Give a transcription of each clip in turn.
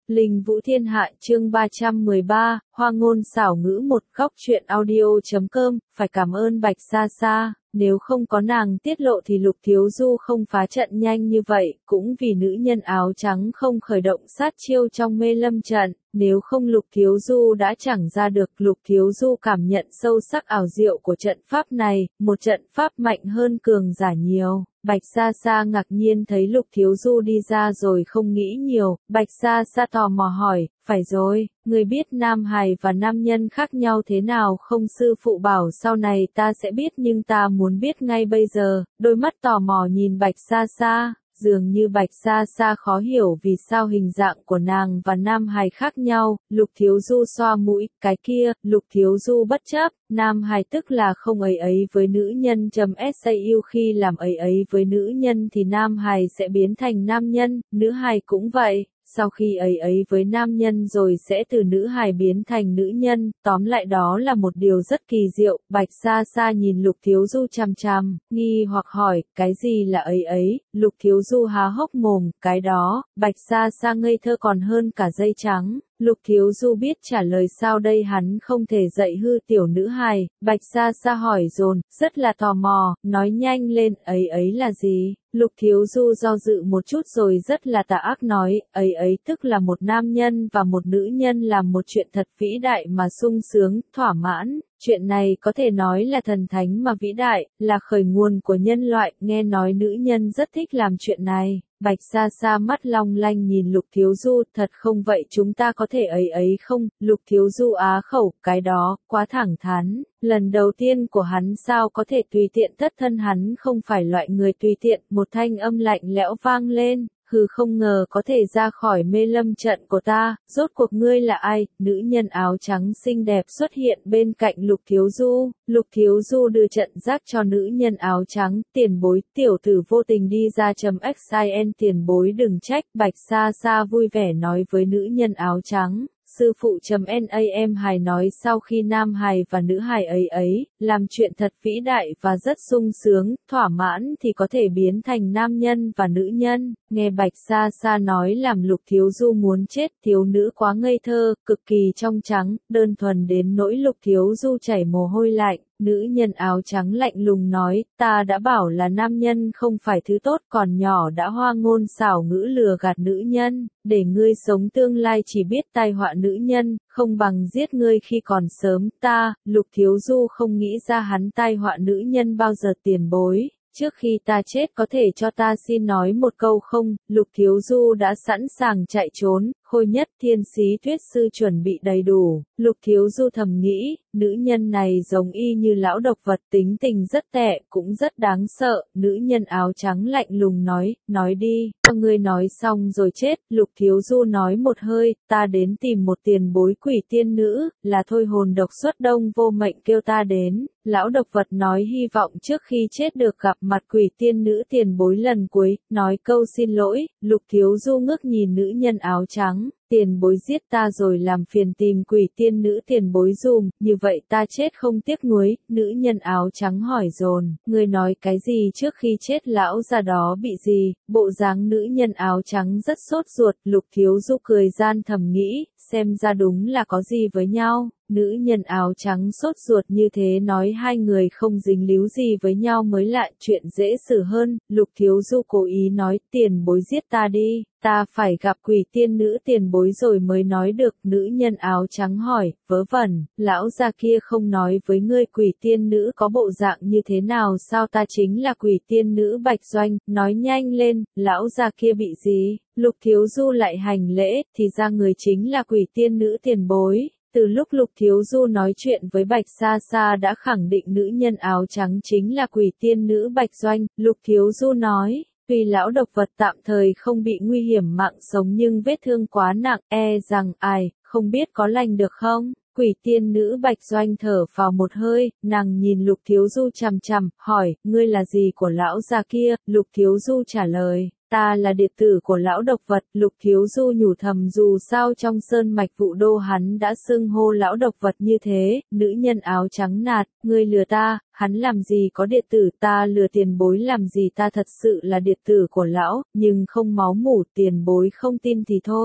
Linh Vũ Thiên Hạ chương 313, Hoa ngôn xảo ngữ một góc truyện audio.com, phải cảm ơn Bạch Sa Sa, nếu không có nàng tiết lộ thì Lục Thiếu Du không phá trận nhanh như vậy, cũng vì nữ nhân áo trắng không khởi động sát chiêu trong mê lâm trận, nếu không Lục Thiếu Du đã chẳng ra được. Lục Thiếu Du cảm nhận sâu sắc ảo diệu của trận pháp này, một trận pháp mạnh hơn cường giả nhiều. Bạch Sa Sa ngạc nhiên thấy Lục Thiếu Du đi ra rồi không nghĩ nhiều, Bạch Sa Sa tò mò hỏi, phải rồi, người biết nam hài và nam nhân khác nhau thế nào không? Sư phụ bảo sau này ta sẽ biết nhưng ta muốn biết ngay bây giờ. Đôi mắt tò mò nhìn Bạch Sa Sa, dường như Bạch Sa Sa khó hiểu vì sao hình dạng của nàng và nam hài khác nhau. Lục Thiếu Du xoa mũi, cái kia, Lục Thiếu Du bất chấp, nam hài tức là không ấy ấy với nữ nhân .sau, khi làm ấy ấy với nữ nhân thì nam hài sẽ biến thành nam nhân, nữ hài cũng vậy. Sau khi ấy ấy với nam nhân rồi sẽ từ nữ hài biến thành nữ nhân, tóm lại đó là một điều rất kỳ diệu. Bạch Sa Sa nhìn Lục Thiếu Du chằm chằm, nghi hoặc hỏi, cái gì là ấy ấy? Lục Thiếu Du há hốc mồm, cái đó. Bạch Sa Sa ngây thơ còn hơn cả dây trắng. Lục Thiếu Du biết trả lời sao đây, hắn không thể dạy hư tiểu nữ hài. Bạch Sa Sa hỏi dồn, rất là tò mò, nói nhanh lên, ấy ấy là gì? Lục Thiếu Du do dự một chút rồi rất là tà ác nói, ấy ấy tức là một nam nhân và một nữ nhân làm một chuyện thật vĩ đại mà sung sướng, thỏa mãn. Chuyện này có thể nói là thần thánh mà vĩ đại, là khởi nguồn của nhân loại, nghe nói nữ nhân rất thích làm chuyện này. Bạch Sa Sa mắt long lanh nhìn Lục Thiếu Du, thật không vậy chúng ta có thể ấy ấy không? Lục Thiếu Du á khẩu, cái đó, quá thẳng thắn, lần đầu tiên của hắn sao có thể tùy tiện thất thân, hắn không phải loại người tùy tiện. Một thanh âm lạnh lẽo vang lên. Hừ, không ngờ có thể ra khỏi mê lâm trận của ta, rốt cuộc ngươi là ai? Nữ nhân áo trắng xinh đẹp xuất hiện bên cạnh Lục Thiếu Du. Lục Thiếu Du đưa trận giác cho nữ nhân áo trắng, tiền bối, tiểu tử vô tình đi ra .xin, tiền bối đừng trách. Bạch Sa Sa vui vẻ nói với nữ nhân áo trắng. Sư phụ .nam hài nói sau khi nam hài và nữ hài ấy ấy, làm chuyện thật vĩ đại và rất sung sướng, thỏa mãn thì có thể biến thành nam nhân và nữ nhân. Nghe Bạch Sa Sa nói làm Lục Thiếu Du muốn chết, thiếu nữ quá ngây thơ, cực kỳ trong trắng, đơn thuần đến nỗi Lục Thiếu Du chảy mồ hôi lạnh. Nữ nhân áo trắng lạnh lùng nói, ta đã bảo là nam nhân không phải thứ tốt, còn nhỏ đã hoa ngôn xảo ngữ lừa gạt nữ nhân, để ngươi sống tương lai chỉ biết tai họa nữ nhân, không bằng giết ngươi khi còn sớm. Ta, Lục Thiếu Du không nghĩ ra hắn tai họa nữ nhân bao giờ. Tiền bối, trước khi ta chết có thể cho ta xin nói một câu không? Lục Thiếu Du đã sẵn sàng chạy trốn, Khôi Nhất Thiên Sĩ Tuyết Sư chuẩn bị đầy đủ. Lục Thiếu Du thầm nghĩ, nữ nhân này giống y như lão độc vật, tính tình rất tệ, cũng rất đáng sợ. Nữ nhân áo trắng lạnh lùng nói đi, cho ngươi nói xong rồi chết. Lục Thiếu Du nói một hơi, ta đến tìm một tiền bối quỷ tiên nữ, là thôi hồn độc xuất đông vô mệnh kêu ta đến. Lão độc vật nói hy vọng trước khi chết được gặp mặt quỷ tiên nữ tiền bối lần cuối, nói câu xin lỗi. Lục Thiếu Du ngước nhìn nữ nhân áo trắng, tiền bối giết ta rồi làm phiền tìm quỷ tiên nữ tiền bối dùm, như vậy ta chết không tiếc nuối. Nữ nhân áo trắng hỏi dồn, ngươi nói cái gì trước khi chết lão già đó bị gì? Bộ dáng nữ nhân áo trắng rất sốt ruột. Lục Thiếu Du cười gian thầm nghĩ, xem ra đúng là có gì với nhau. Nữ nhân áo trắng sốt ruột như thế nói hai người không dính líu gì với nhau mới lạ, chuyện dễ xử hơn. Lục Thiếu Du cố ý nói, tiền bối giết ta đi, ta phải gặp quỷ tiên nữ tiền bối rồi mới nói được. Nữ nhân áo trắng hỏi, vớ vẩn, lão già kia không nói với ngươi quỷ tiên nữ có bộ dạng như thế nào sao? Ta chính là quỷ tiên nữ Bạch Doanh, nói nhanh lên, lão già kia bị gì? Lục Thiếu Du lại hành lễ, thì ra người chính là quỷ tiên nữ tiền bối. Từ lúc Lục Thiếu Du nói chuyện với Bạch Sa Sa đã khẳng định nữ nhân áo trắng chính là quỷ tiên nữ Bạch Doanh. Lục Thiếu Du nói, tuy lão độc vật tạm thời không bị nguy hiểm mạng sống nhưng vết thương quá nặng, e rằng không biết có lành được không? Quỷ tiên nữ Bạch Doanh thở vào một hơi, nàng nhìn Lục Thiếu Du chằm chằm, hỏi, ngươi là gì của lão già kia? Lục Thiếu Du trả lời, ta là đệ tử của lão độc vật. Lục Thiếu Du nhủ thầm dù sao trong sơn mạch Vũ Đô hắn đã xưng hô lão độc vật như thế. Nữ nhân áo trắng nạt, ngươi lừa ta, hắn làm gì có đệ tử, ta lừa tiền bối làm gì, ta thật sự là đệ tử của lão, nhưng không máu mủ, tiền bối không tin thì thôi.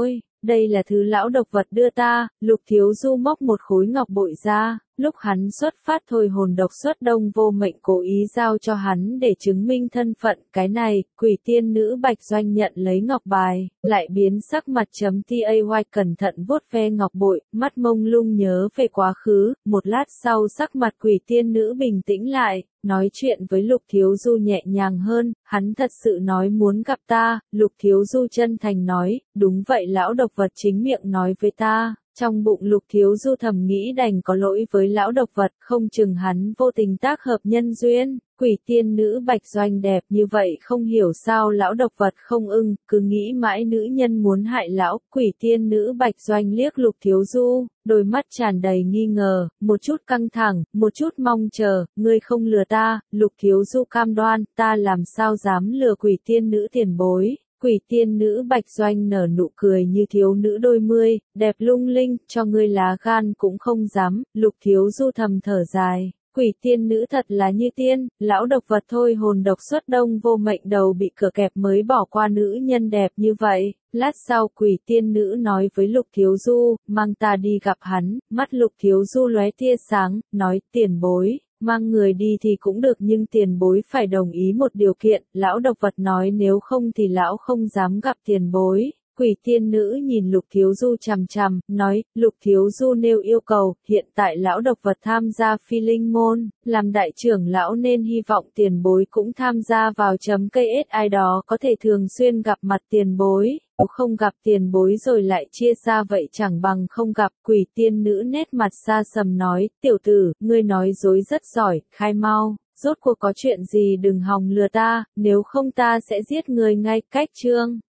đây là thứ lão độc vật đưa ta. Lục Thiếu Du móc một khối ngọc bội ra, lúc hắn xuất phát thôi hồn độc xuất đông vô mệnh cố ý giao cho hắn để chứng minh thân phận. Cái này, quỷ tiên nữ Bạch Doanh nhận lấy ngọc bài, lại biến sắc mặt chấm tay cẩn thận vuốt ve ngọc bội, mắt mông lung nhớ về quá khứ. Một lát sau sắc mặt quỷ tiên nữ bình tĩnh lại, nói chuyện với Lục Thiếu Du nhẹ nhàng hơn. Hắn thật sự nói muốn gặp ta. Lục Thiếu Du chân thành nói, đúng vậy, lão độc vật chính miệng nói với ta. Trong bụng Lục Thiếu Du thầm nghĩ đành có lỗi với lão độc vật, không chừng hắn vô tình tác hợp nhân duyên. Quỷ tiên nữ Bạch Doanh đẹp như vậy, không hiểu sao lão độc vật không ưng, cứ nghĩ mãi nữ nhân muốn hại lão. Quỷ tiên nữ Bạch Doanh liếc Lục Thiếu Du, đôi mắt tràn đầy nghi ngờ, một chút căng thẳng, một chút mong chờ. Ngươi không lừa ta. Lục Thiếu Du cam đoan, ta làm sao dám lừa quỷ tiên nữ tiền bối. Quỷ tiên nữ Bạch Doanh nở nụ cười như thiếu nữ đôi mươi, đẹp lung linh, cho ngươi lá gan cũng không dám. Lục Thiếu Du thầm thở dài, quỷ tiên nữ thật là như tiên. Lão độc vật thôi hồn độc xuất đông vô mệnh đầu bị cửa kẹp mới bỏ qua nữ nhân đẹp như vậy. Lát sau quỷ tiên nữ nói với Lục Thiếu Du, mang ta đi gặp hắn. Mắt Lục Thiếu Du lóe tia sáng, nói, tiền bối, mang người đi thì cũng được nhưng tiền bối phải đồng ý một điều kiện. Lão độc vật nói nếu không thì lão không dám gặp tiền bối. Quỷ tiên nữ nhìn Lục Thiếu Du chằm chằm, nói, Lục Thiếu Du nêu yêu cầu, hiện tại lão độc vật tham gia phi linh môn, làm đại trưởng lão nên hy vọng tiền bối cũng tham gia vào chấm cây ai đó có thể thường xuyên gặp mặt tiền bối. Nếu không gặp tiền bối rồi lại chia xa vậy chẳng bằng không gặp. Quỷ tiên nữ nét mặt xa sầm nói, tiểu tử, ngươi nói dối rất giỏi, khai mau, rốt cuộc có chuyện gì đừng hòng lừa ta, nếu không ta sẽ giết ngươi ngay. Cách chương